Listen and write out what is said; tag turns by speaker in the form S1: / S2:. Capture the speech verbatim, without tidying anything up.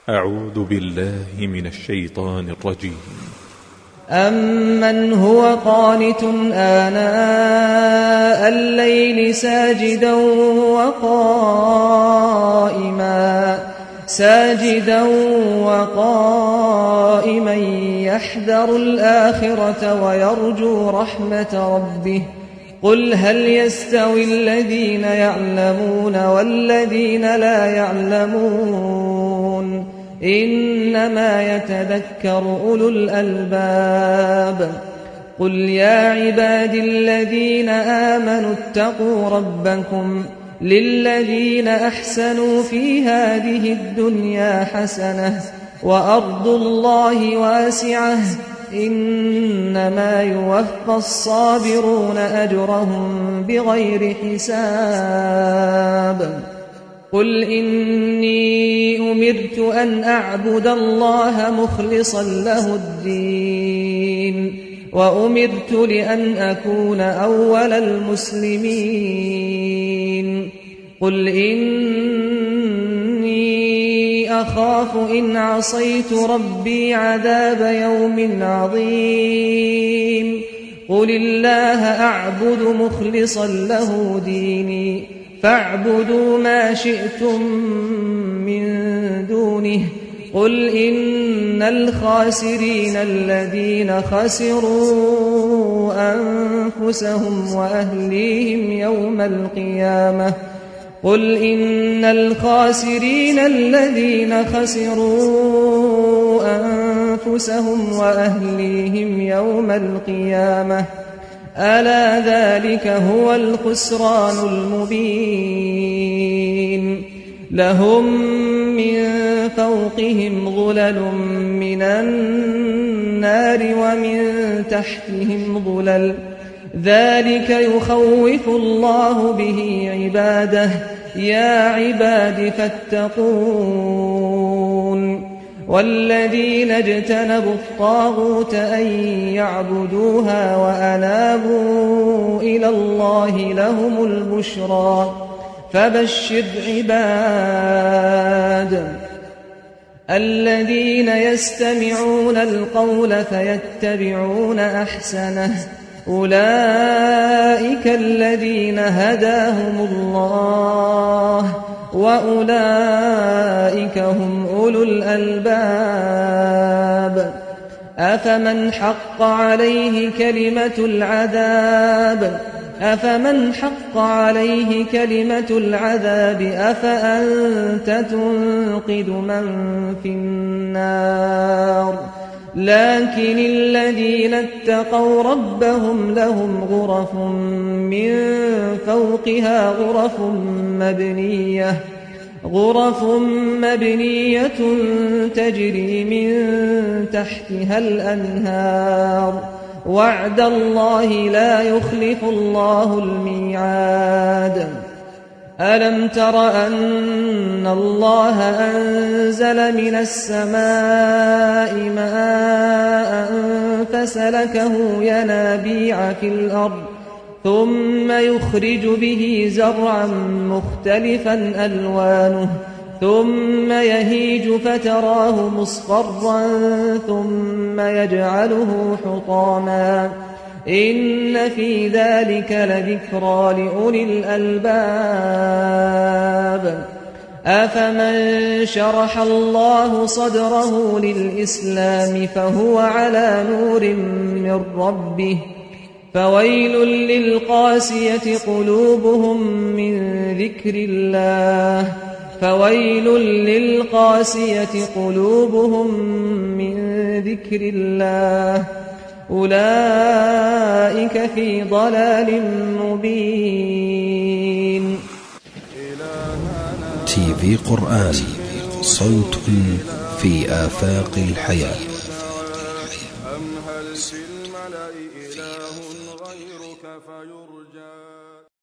S1: أعوذ بالله من الشيطان الرجيم.
S2: أمن هو قانت آناء الليل ساجدا وقائما ساجدا وقائما يحذر الآخرة ويرجو رحمة ربه قل هل يستوي الذين يعلمون والذين لا يعلمون إنما يتذكر أولو الألباب قل يا عبادي الذين آمنوا اتقوا ربكم للذين أحسنوا في هذه الدنيا حسنة وأرض الله واسعة إنما يوفى الصابرون أجرهم بغير حساب قل إني أمرت أن أعبد الله مخلصا له الدين وأمرت لأن أكون أول المسلمين قل إني أخاف إن عصيت ربي عذاب يوم عظيم قل الله أعبد مخلصا له ديني فاعبدوا ما شئتم من دونه قل إن الخاسرين الذين خسروا أنفسهم وأهليهم يوم القيامة قل إن الخاسرين الذين خسروا أنفسهم وأهليهم يوم القيامة ألا ذلك هو الخسران المبين لهم من فوقهم ظلل من النار ومن تحتهم ظلل ذلك يخوف الله به عباده يا عباد فاتقون والذين اجتنبوا الطاغوت أن يعبدوها وأنابوا إلى الله لهم البشرى فبشر عباد الذين يستمعون القول فيتبعون أحسنه أولئك الذين هداهم الله وأولئك هم أولو الألباب أفمن حق عليه كلمة العذاب أفمن حق عليه كلمة العذاب أفأنت تنقذ من في النار لكن الذين اتقوا ربهم لهم غرف من فوقها غرف مبنية غرف مبنية تجري من تحتها الأنهار وعد الله لا يخلف الله الميعاد ألم تر أن الله أنزل من السماء ماء فسلكه ينابيع في الأرض ثم يخرج به زرعا مختلفا ألوانه ثم يهيج فتراه مصفرا ثم يجعله حطاما إن في ذلك لذكرى لأولي الألباب أفمن شرح الله صدره للإسلام فهو على نور من ربه فويل للقاسية قلوبهم من ذكر الله فويل للقاسية قلوبهم من ذكر الله أولئك في ضلال مبين.
S3: تي في قرآن صوت في آفاق الحياة.